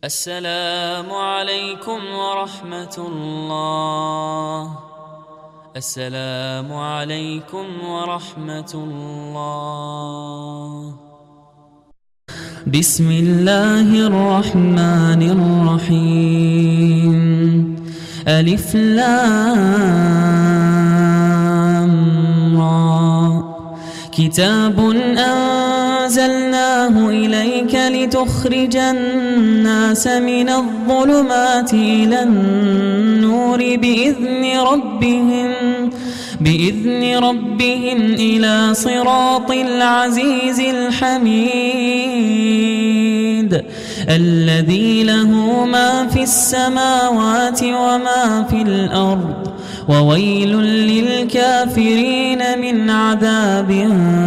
السلام عليكم ورحمة الله. السلام عليكم ورحمة الله. بسم الله الرحمن الرحيم. ألف لام را. كتاب أنزلناه إليك لتخرج الناس من الظلمات إلى النور بإذن ربهم إلى صراط العزيز الحميد الذي له ما في السماوات وما في الأرض وويل للكافرين من عذاب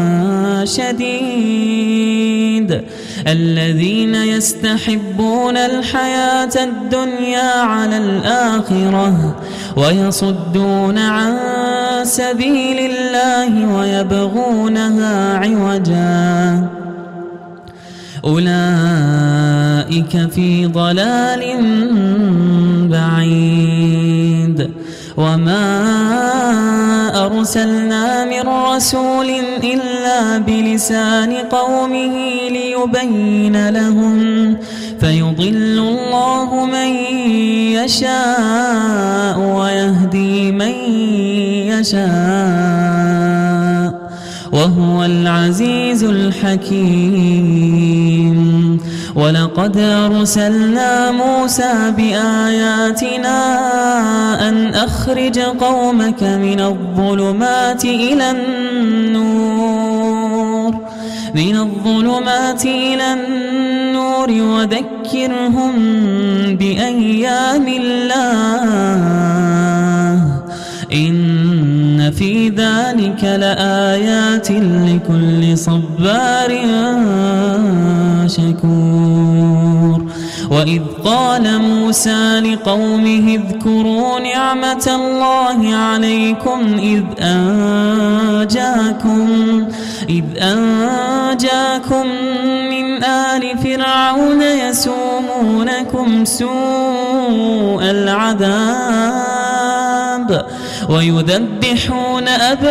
شديد. الذين يستحبون الحياة الدنيا على الآخرة ويصدون عن سبيل الله ويبغونها عوجا أولئك في ضلال بعيد. وما أرسلنا من رسول إلا بلسان قومه ليبين لهم فيضل الله من يشاء ويهدي من يشاء وهو العزيز الحكيم. ولقد أرسلنا موسى بآياتنا أن أخرج قومك من الظلمات إلى النور وذكرهم بأيام الله إن في ذلك لآيات لكل صبار شكور. وإذ قال موسى لقومه اذكروا نعمة الله عليكم إذ أنجاكم من آل فرعون يسومونكم سوء العذاب ويذبحون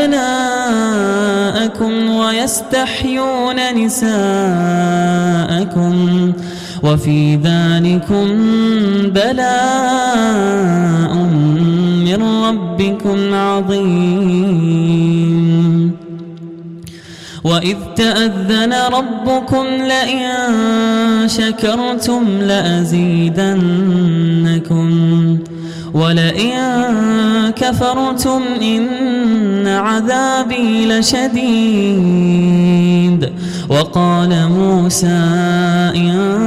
أبناءكم ويستحيون نساءكم وفي ذلكم بلاء من ربكم عظيم. وإذ تأذن ربكم لئن شكرتم لأزيدنكم ولئن كفرتم إن عذابي لشديد. وقال موسى إن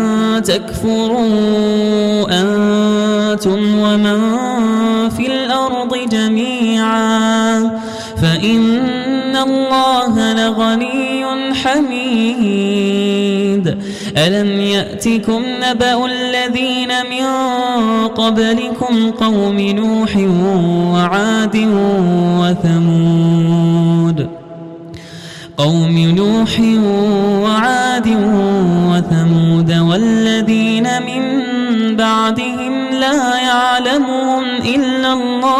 تكفروا أنتم ومن في الأرض جميعا فإن الله لغني حميد. ألم يأتكم نبأ الذين من قبلكم قوم نوح وعاد وثمود والذين من بعدهم لا يعلمهم إلا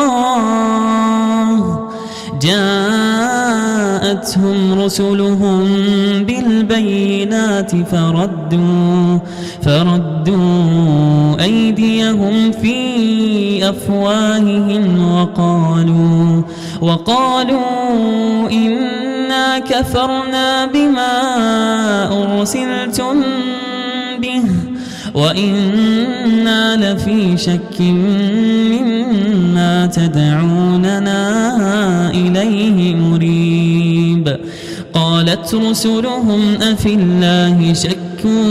الله جاءتهم رسلهم بالبينات فردوا أيديهم في أفواههم وقالوا إنا كفرنا بما أرسلتم به وإنا لفي شك مما تدعوننا إليه مريب. قالت رسلهم أفي الله شك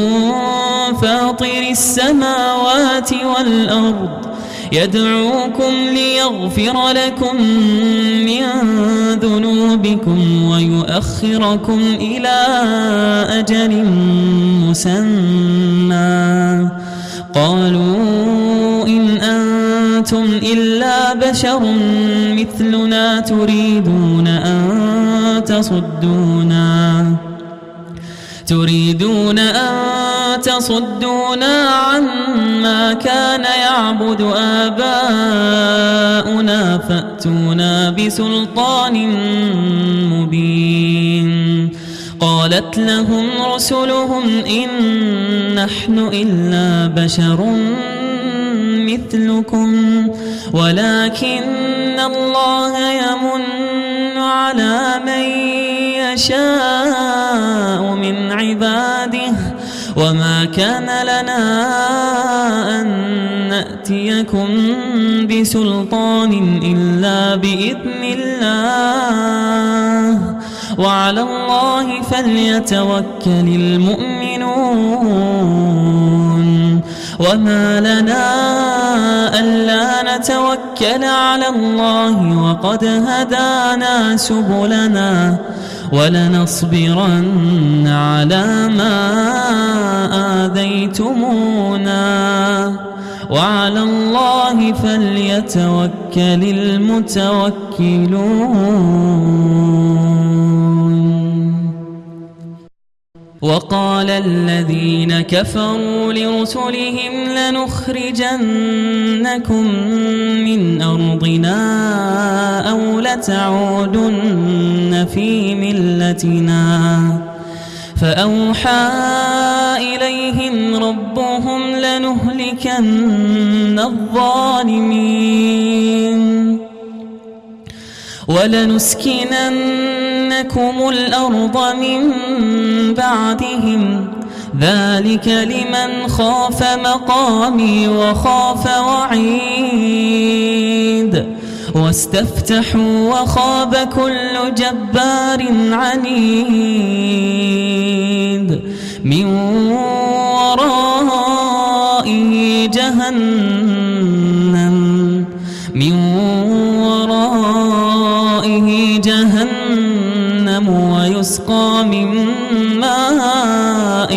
فاطر السماوات والأرض يدعوكم ليغفر لكم من ذنوبكم ويؤخركم إلى أجل مسمى قالوا إن أنتم إلا بشر مثلنا تريدون أن تريدون أن تصدونا عما كان يعبد آباؤنا فأتونا بسلطان مبين. قالت لهم رسلهم إن نحن إلا بشر مثلكم ولكن الله يمن على من يشاء من عباده وما كان لنا أن نأتيكم بسلطان إلا بإذن الله وعلى الله فليتوكل المؤمنون. وما لنا ألا نتوكل على الله وقد هدانا سبلنا ولنصبرن على ما آذيتمونا وعلى الله فليتوكل المتوكلون. وقال الذين كفروا لرسلهم لنخرجنكم من أرضنا أو لتعودن في ملتنا فأوحى إليهم ربهم لنهلكن الظالمين ولنسكننكم الأرض من بعدهم ذلك لمن خاف مقامي وخاف وعيد. واستفتحوا وخاب كل جبار عنيد من ورائه جهنم ويسقى من ماء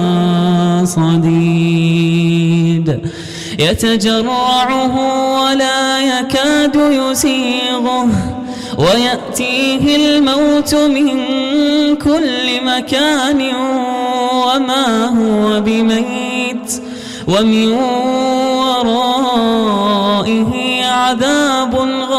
صديد يتجرعه ولا يكاد يسيغه ويأتيه الموت من كل مكان وما هو بميت ومن ورائه عذاب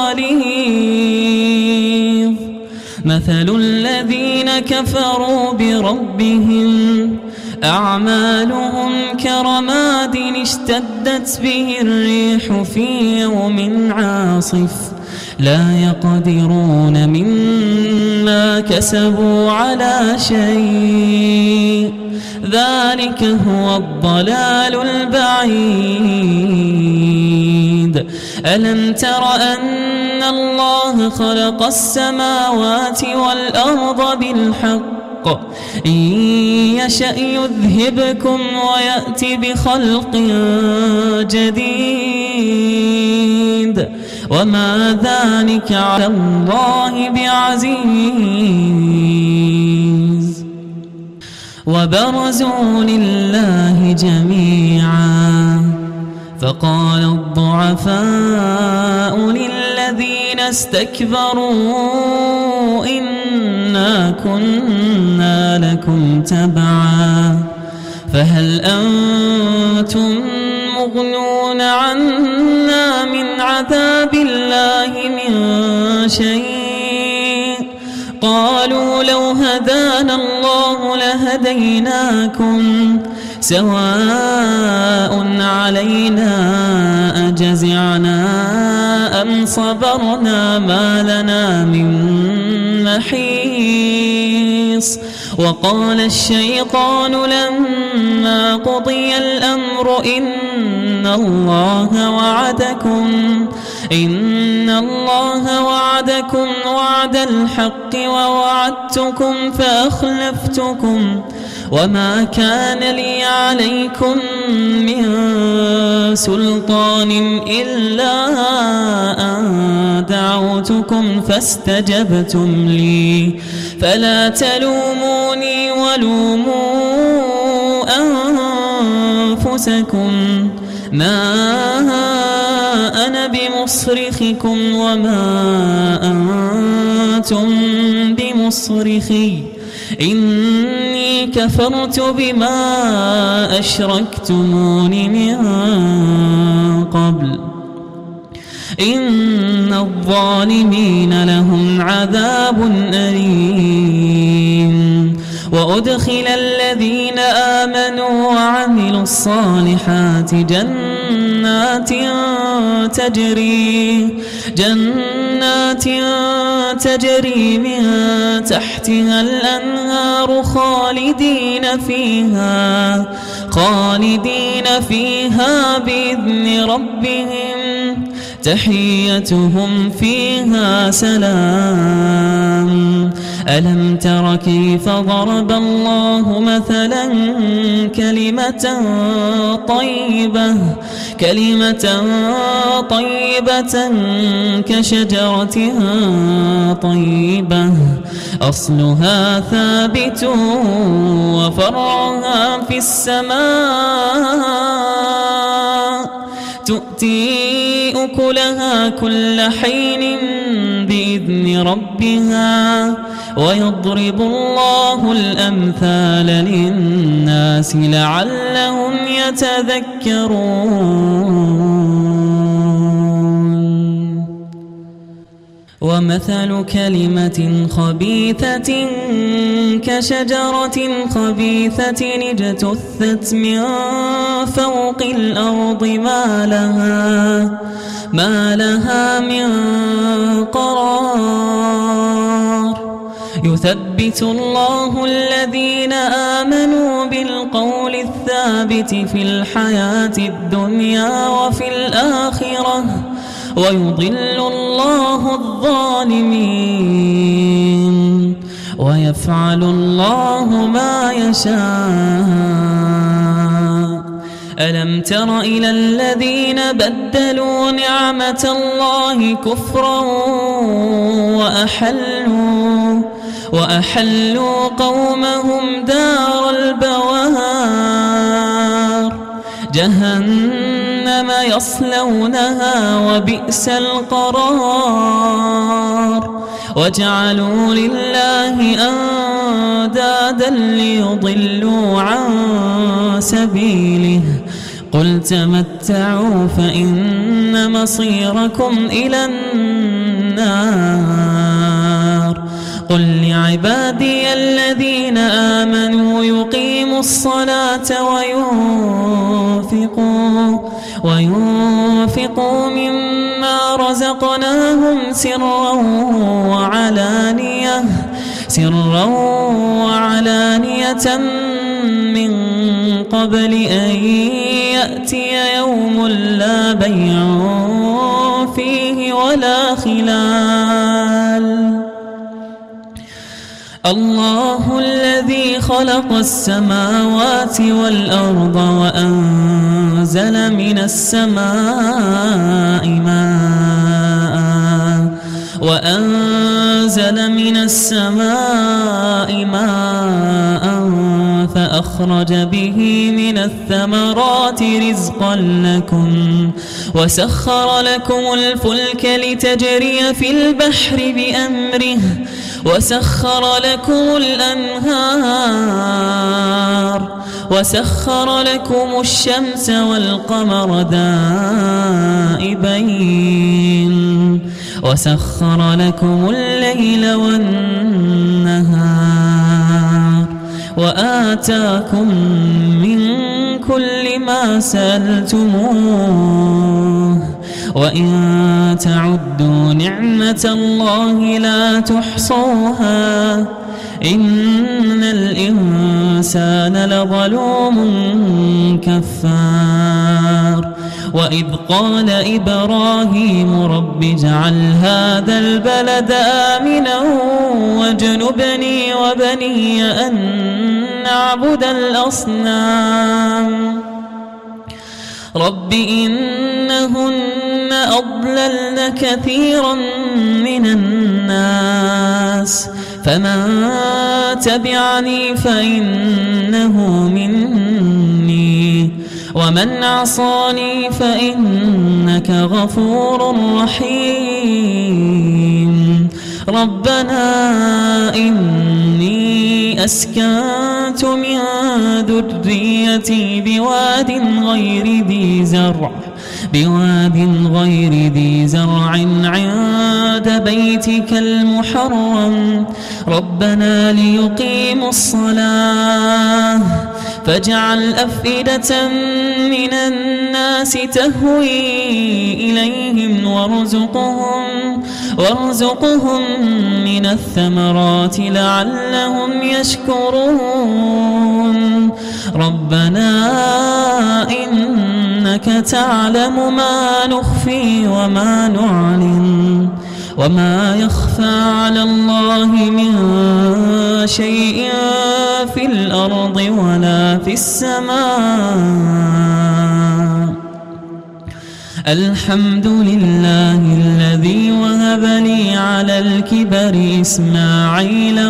غليظ. مثل الذين كفروا بربهم أعمالهم كرماد اشتدت به الريح في يوم عاصف لا يقدرون مما كسبوا على شيء ذلك هو الضلال البعيد. ألم تر أن الله خلق السماوات والأرض بالحق إن يشأ يذهبكم ويأتي بخلق جديد وما ذلك على الله بعزيز. وبرزوا لله جميعا فقال الضعفاء للذين استكبروا إنا كنا لكم تبعا فهل أنتم مغنون عنا من عذاب الله من شيء قالوا لو هدانا الله لهديناكم سواء علينا أجزعنا أم صبرنا ما لنا من محيص. وقال الشيطان لما قضي الأمر إن الله وعدكم وعد الحق ووعدتكم فأخلفتكم وما كان لي عليكم من سلطان إلا أن دعوتكم فاستجبتم لي فلا تلوموني ولوموا أنفسكم ما أنا بمصرخكم وما أنتم بمصرخي إني كفرت بما أشركتمون من قبل إن الظالمين لهم عذاب أليم وأدخل الذين آمنوا وعملوا الصالحات جنات تجري من تحتها الأنهار خالدين فيها بإذن ربهم تحيتهم فيها سلام ألم تر كيف ضرب الله مثلا كلمة طيبة كشجرة طيبة أصلها ثابت وفرعها في السماء تؤتي أكلها كل حين بإذن ربها ويضرب الله الأمثال للناس لعلهم يتذكرون ومثل كلمة خبيثة كشجرة خبيثة اجتثت من فوق الأرض ما لها من قرار يثبت الله الذين آمنوا بالقول الثابت في الحياة الدنيا وفي الآخرة ويضل الله الظالمين ويفعل الله ما يشاء ألم تر إلى الذين بدلوا نعمة الله كفرا وأحلوا قومهم دار البوار جهنم يصلونها وبئس القرار وجعلوا لله أندادا ليضلوا عن سبيله قل تمتعوا فإن مصيركم إلى النار قل لعبادي الذين آمنوا يقيموا الصلاة وينفقوا مما رزقناهم سرا وعلانية من قبل أن يأتي يوم لا بيع فيه ولا خلال الله الذي خلق السماوات والأرض وأنزل من السماء ماء فأخرج به من الثمرات رزقا لكم وسخر لكم الفلك لتجري في البحر بأمره وسخر لكم الأنهار وسخر لكم الشمس والقمر دائبين وسخر لكم الليل والنهار وآتاكم من كل ما سألتموه وإن تعدوا نعمة الله لا تحصوها إن الإنسان لظلوم كفار وإذ قال إبراهيم رب اجعل هذا البلد آمنا واجنبني وبني أن نعبد الأصنام رب إنهن أضللن كثيرا من الناس فمن تبعني فإنه مني ومن عصاني فإنك غفور رحيم ربنا إني أسكنت من ذريتي بواد غير ذي زرع عند بيتك المحرم ربنا ليقيموا الصلاة فاجعل أفئدة من الناس تهوي إليهم وارزقهم من الثمرات لعلهم يشكرون ربنا إنك تعلم ما نخفي وما نعلن وما يخفى على الله من شيء في الأرض ولا في السماء الحمد لله الذي وهب لي على الكبر إسماعيل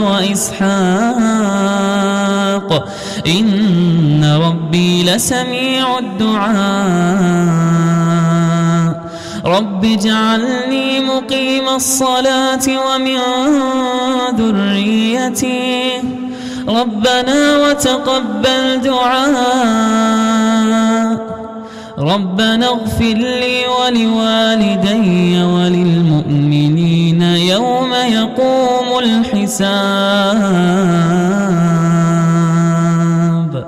وإسحاق إن ربي لسميع الدعاء رب اجعلني مقيم الصلاة ومن ذريتي ربنا وتقبل دعاء ربنا اغفر لي ولوالدي وللمؤمنين يوم يقوم الحساب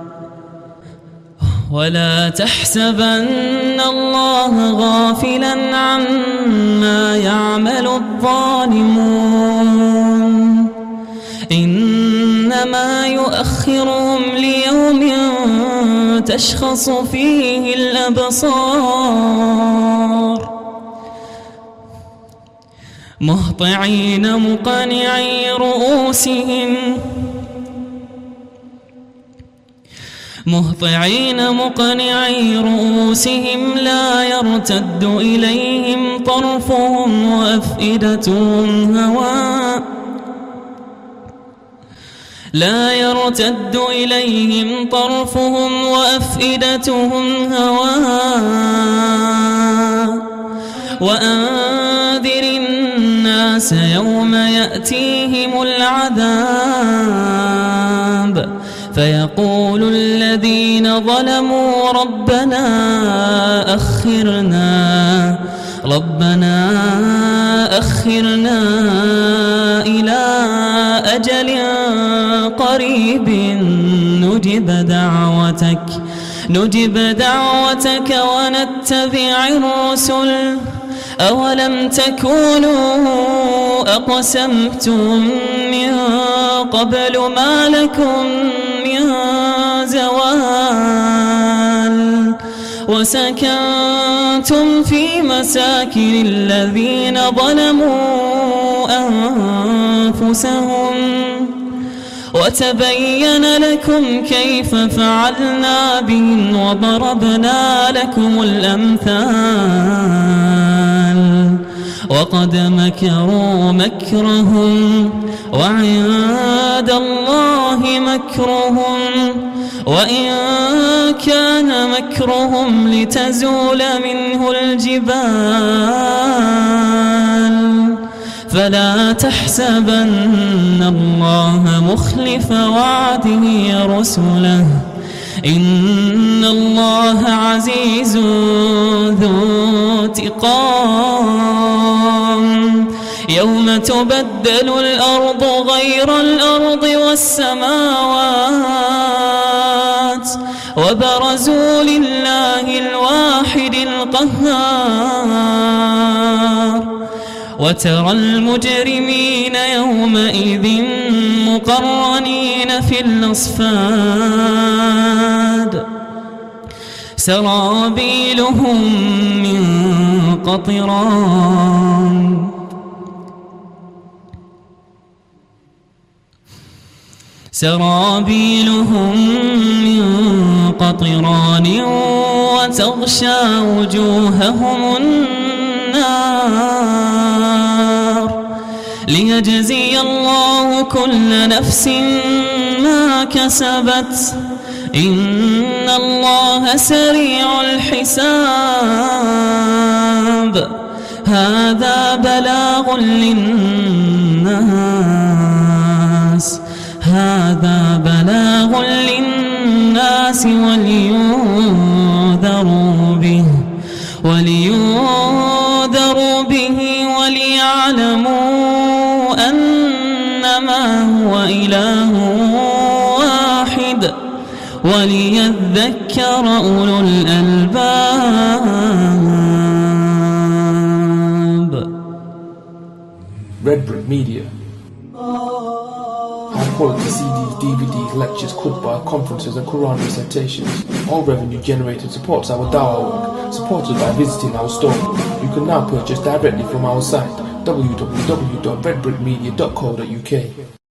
ولا تحسبن الله غافلا عما يعمل الظالمون إنما يؤخرهم ليوم تشخص فيه الأبصار مهطعين مقنعي رؤوسهم لا يرتد إليهم طرفهم وأفئدتهم هواء وأنذر الناس يوم يأتيهم العذاب فيقول الذين ظلموا ربنا أخرنا إلى أجل قريب نجب دعوتك ونتبع الرسل أولم تكونوا أقسمتم من قبل ما لكم من زوال وسكنتم في مساكن الذين ظلموا أنفسهم وتبين لكم كيف فعلنا بهم وضربنا لكم الأمثال وقد مكروا مكرهم وعند الله مكرهم وإن كان مكرهم لتزول منه الجبال فلا تحسبن الله مخلف وعده رسله إن الله عزيز ذو انتقام يوم تبدل الأرض غير الأرض والسماوات وبرزوا لله الواحد القهار وترى المجرمين يومئذ مقرنين في الأصفاد سرابيلهم من قطران وتغشى وجوههم النار ليجزي الله كل نفس ما كسبت إن الله سريع الحساب هذا بلاغ للناس ولينذروا به وليعلموا أنما هو إله واحد وليذكر أولو الألباب. Red Brick Media. High quality CDs, DVDs, lectures, khutbah, conferences and Quran recitations. All revenue generated supports our dawah work, supported by visiting our store. You can now purchase directly from our site www.redbrickmedia.co.uk.